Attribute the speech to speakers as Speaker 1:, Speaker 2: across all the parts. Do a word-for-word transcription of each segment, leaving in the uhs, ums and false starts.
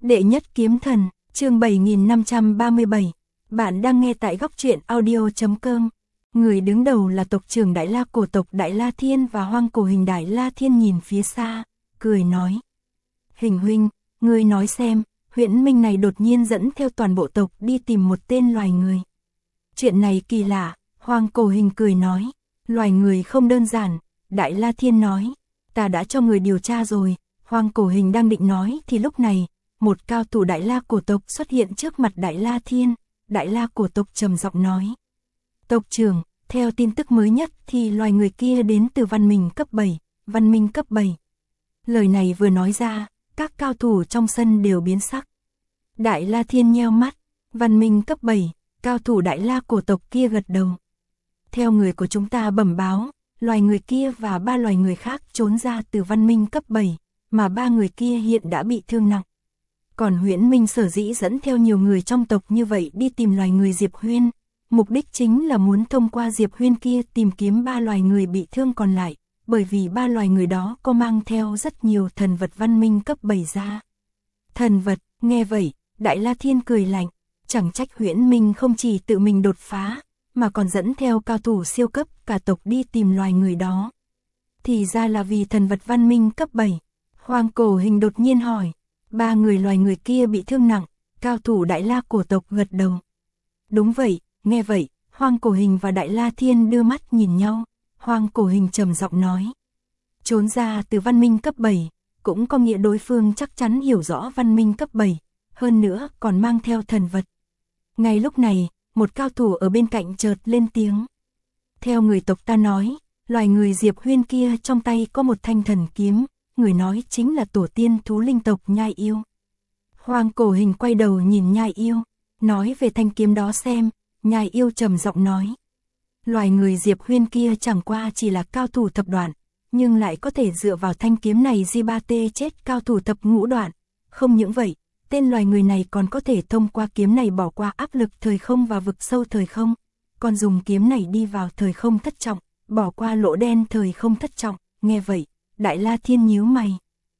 Speaker 1: Đệ nhất kiếm thần, chương bảy nghìn năm trăm ba mươi bảy. Bạn đang nghe tại góc truyện audio chấm com. Người đứng đầu là tộc trưởng Đại La cổ tộc Đại La Thiên và Hoang Cổ Hình. Đại La Thiên nhìn phía xa, cười nói: Hình huynh, ngươi nói xem, Huyễn Minh này đột nhiên dẫn theo toàn bộ tộc đi tìm một tên loài người. Chuyện này kỳ lạ, Hoang Cổ Hình cười nói: Loài người không đơn giản. Đại La Thiên nói: Ta đã cho người điều tra rồi. Hoang Cổ Hình đang định nói thì lúc này, một cao thủ Đại La cổ tộc xuất hiện trước mặt Đại La Thiên. Đại La cổ tộc trầm giọng nói: Tộc trưởng, theo tin tức mới nhất thì loài người kia đến từ văn minh cấp bảy, văn minh cấp bảy. Lời này vừa nói ra, các cao thủ trong sân đều biến sắc. Đại La Thiên nheo mắt: Văn minh cấp bảy, cao thủ Đại La cổ tộc kia gật đầu. Theo người của chúng ta bẩm báo, loài người kia và ba loài người khác trốn ra từ văn minh cấp bảy, mà ba người kia hiện đã bị thương nặng. Còn Huyễn Minh sở dĩ dẫn theo nhiều người trong tộc như vậy đi tìm loài người Diệp Huyên, mục đích chính là muốn thông qua Diệp Huyên kia tìm kiếm ba loài người bị thương còn lại, bởi vì ba loài người đó có mang theo rất nhiều thần vật văn minh cấp bảy ra. Thần vật, nghe vậy, Đại La Thiên cười lạnh, chẳng trách Huyễn Minh không chỉ tự mình đột phá, mà còn dẫn theo cao thủ siêu cấp cả tộc đi tìm loài người đó. Thì ra là vì thần vật văn minh cấp bảy. Hoang Cổ Hình đột nhiên hỏi: Ba người loài người kia bị thương nặng? Cao thủ Đại La cổ tộc gật đầu. Đúng vậy. Nghe vậy, Hoang Cổ Hình và Đại La Thiên đưa mắt nhìn nhau. Hoang Cổ Hình trầm giọng nói: Trốn ra từ văn minh cấp bảy, cũng có nghĩa đối phương chắc chắn hiểu rõ văn minh cấp bảy, hơn nữa còn mang theo thần vật. Ngay lúc này, một cao thủ ở bên cạnh chợt lên tiếng: Theo người tộc ta nói, loài người Diệp Huyên kia trong tay có một thanh thần kiếm, người nói chính là tổ tiên thú linh tộc Nhai Yêu. Hoang Cổ Hình quay đầu nhìn Nhai Yêu, nói về thanh kiếm đó xem. Nhai Yêu trầm giọng nói: Loài người Diệp Huyên kia chẳng qua chỉ là cao thủ thập đoạn, nhưng lại có thể dựa vào thanh kiếm này di ba tê chết cao thủ thập ngũ đoạn. Không những vậy, tên loài người này còn có thể thông qua kiếm này bỏ qua áp lực thời không và vực sâu thời không, còn dùng kiếm này đi vào thời không thất trọng, bỏ qua lỗ đen thời không thất trọng. Nghe vậy, Đại La Thiên nhíu mày.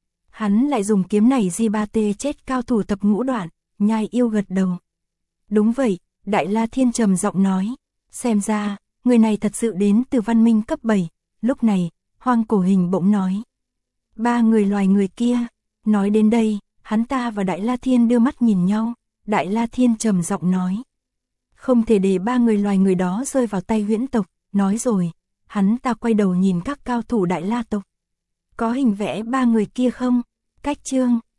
Speaker 1: Hắn lại dùng kiếm này di ba tê chết cao thủ thập ngũ đoạn. Nhai Yêu gật đầu. Đúng vậy. Đại La Thiên trầm giọng nói: Xem ra, người này thật sự đến từ văn minh cấp bảy. Lúc này, Hoang Cổ Hình bỗng nói: Ba người loài người kia. Nói đến đây, hắn ta và Đại La Thiên đưa mắt nhìn nhau. Đại La Thiên trầm giọng nói: Không thể để ba người loài người đó rơi vào tay Huyễn tộc. Nói rồi, hắn ta quay đầu nhìn các cao thủ Đại La tộc. Có hình vẽ ba người kia không? Cách chương